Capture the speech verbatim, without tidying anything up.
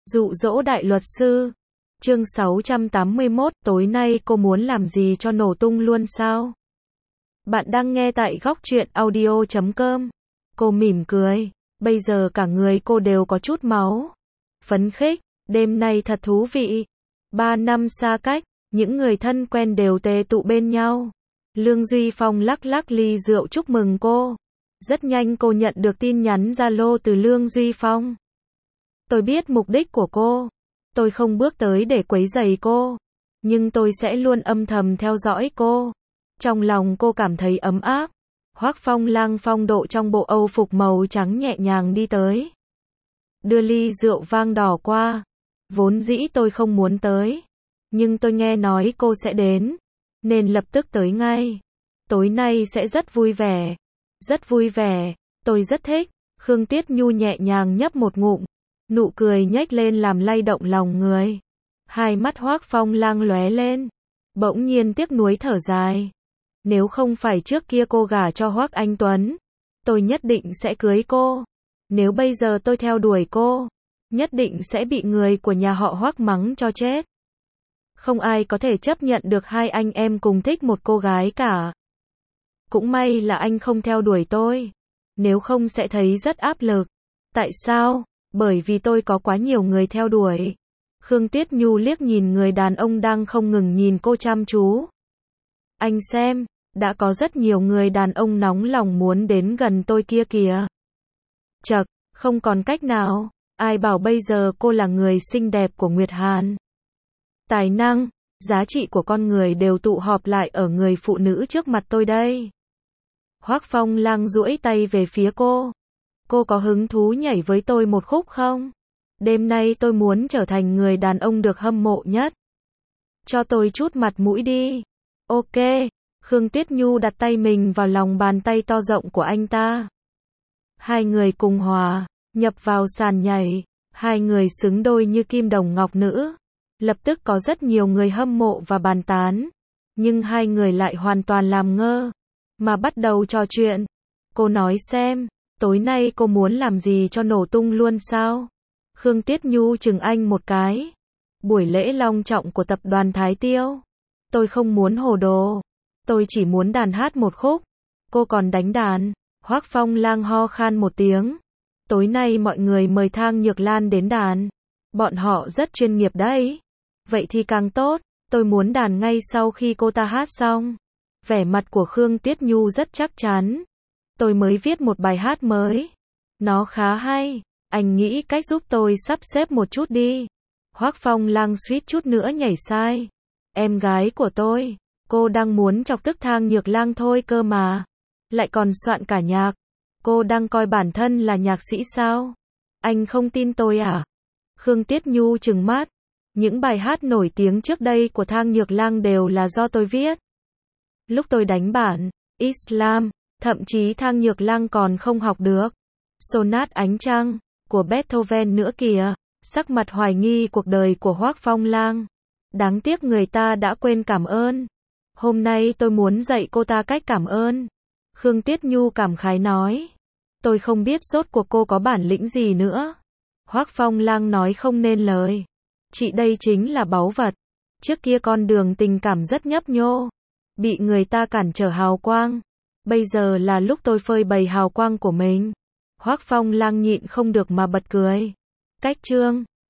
Dụ dỗ đại luật sư. Chương sáu trăm tám mươi mốt, tối nay cô muốn làm gì cho nổ tung luôn sao? Bạn đang nghe tại góc truyện audio chấm com. Cô mỉm cười, bây giờ cả người cô đều có chút máu. Phấn khích, đêm nay thật thú vị. Ba năm xa cách, những người thân quen đều tề tụ bên nhau. Lương Duy Phong lắc lắc ly rượu chúc mừng cô. Rất nhanh cô nhận được tin nhắn Zalo từ Lương Duy Phong. Tôi biết mục đích của cô. Tôi không bước tới để quấy rầy cô. Nhưng tôi sẽ luôn âm thầm theo dõi cô. Trong lòng cô cảm thấy ấm áp. Hoắc Phong Lang phong độ trong bộ Âu phục màu trắng nhẹ nhàng đi tới. Đưa ly rượu vang đỏ qua. Vốn dĩ tôi không muốn tới. Nhưng tôi nghe nói cô sẽ đến. Nên lập tức tới ngay. Tối nay sẽ rất vui vẻ. Rất vui vẻ. Tôi rất thích. Khương Tiết Nhu nhẹ nhàng nhấp một ngụm. Nụ cười nhếch lên làm lay động lòng người. Hai mắt Hoắc Phong Lang lóe lên. Bỗng nhiên tiếc nuối thở dài. Nếu không phải trước kia cô gả cho Hoắc Anh Tuấn, tôi nhất định sẽ cưới cô. Nếu bây giờ tôi theo đuổi cô, nhất định sẽ bị người của nhà họ Hoắc mắng cho chết. Không ai có thể chấp nhận được hai anh em cùng thích một cô gái cả. Cũng may là anh không theo đuổi tôi. Nếu không sẽ thấy rất áp lực. Tại sao? Bởi vì tôi có quá nhiều người theo đuổi. Khương Tiết Nhu liếc nhìn người đàn ông đang không ngừng nhìn cô chăm chú. Anh xem, đã có rất nhiều người đàn ông nóng lòng muốn đến gần tôi kia kìa. Chậc, không còn cách nào. Ai bảo bây giờ cô là người xinh đẹp của Nguyệt Hàn. Tài năng, giá trị của con người đều tụ họp lại ở người phụ nữ trước mặt tôi đây. Hoắc Phong Lang duỗi tay về phía cô. Cô có hứng thú nhảy với tôi một khúc không? Đêm nay tôi muốn trở thành người đàn ông được hâm mộ nhất. Cho tôi chút mặt mũi đi. Ok. Khương Tiết Nhu đặt tay mình vào lòng bàn tay to rộng của anh ta. Hai người cùng hòa, nhập vào sàn nhảy. Hai người xứng đôi như kim đồng ngọc nữ. Lập tức có rất nhiều người hâm mộ và bàn tán. Nhưng hai người lại hoàn toàn làm ngơ. Mà bắt đầu trò chuyện. Cô nói xem. Tối nay cô muốn làm gì cho nổ tung luôn sao? Khương Tiết Nhu chừng anh một cái. Buổi lễ long trọng của tập đoàn Thái Tiêu. Tôi không muốn hồ đồ. Tôi chỉ muốn đàn hát một khúc. Cô còn đánh đàn. Hoắc Phong Lang ho khan một tiếng. Tối nay mọi người mời Thang Nhược Lan đến đàn. Bọn họ rất chuyên nghiệp đấy. Vậy thì càng tốt. Tôi muốn đàn ngay sau khi cô ta hát xong. Vẻ mặt của Khương Tiết Nhu rất chắc chắn. Tôi mới viết một bài hát mới. Nó khá hay. Anh nghĩ cách giúp tôi sắp xếp một chút đi. Hoắc Phong Lang suýt chút nữa nhảy sai. Em gái của tôi. Cô đang muốn chọc tức Thang Nhược Lan thôi cơ mà. Lại còn soạn cả nhạc. Cô đang coi bản thân là nhạc sĩ sao? Anh không tin tôi à? Khương Tiết Nhu trừng mắt. Những bài hát nổi tiếng trước đây của Thang Nhược Lan đều là do tôi viết. Lúc tôi đánh bản Islam, thậm chí Thang Nhược Lan còn không học được Sonat Ánh Trăng của Beethoven nữa kìa. Sắc mặt hoài nghi cuộc đời của Hoắc Phong Lang. Đáng tiếc người ta đã quên cảm ơn. Hôm nay tôi muốn dạy cô ta cách cảm ơn. Khương Tiết Nhu cảm khái nói. Tôi không biết rốt cuộc cô có bản lĩnh gì nữa. Hoắc Phong Lang nói không nên lời. Chị đây chính là báu vật. Trước kia con đường tình cảm rất nhấp nhô. Bị người ta cản trở hào quang. Bây giờ là lúc tôi phơi bày hào quang của mình. Hoắc Phong Lang nhịn không được mà bật cười. Cách chương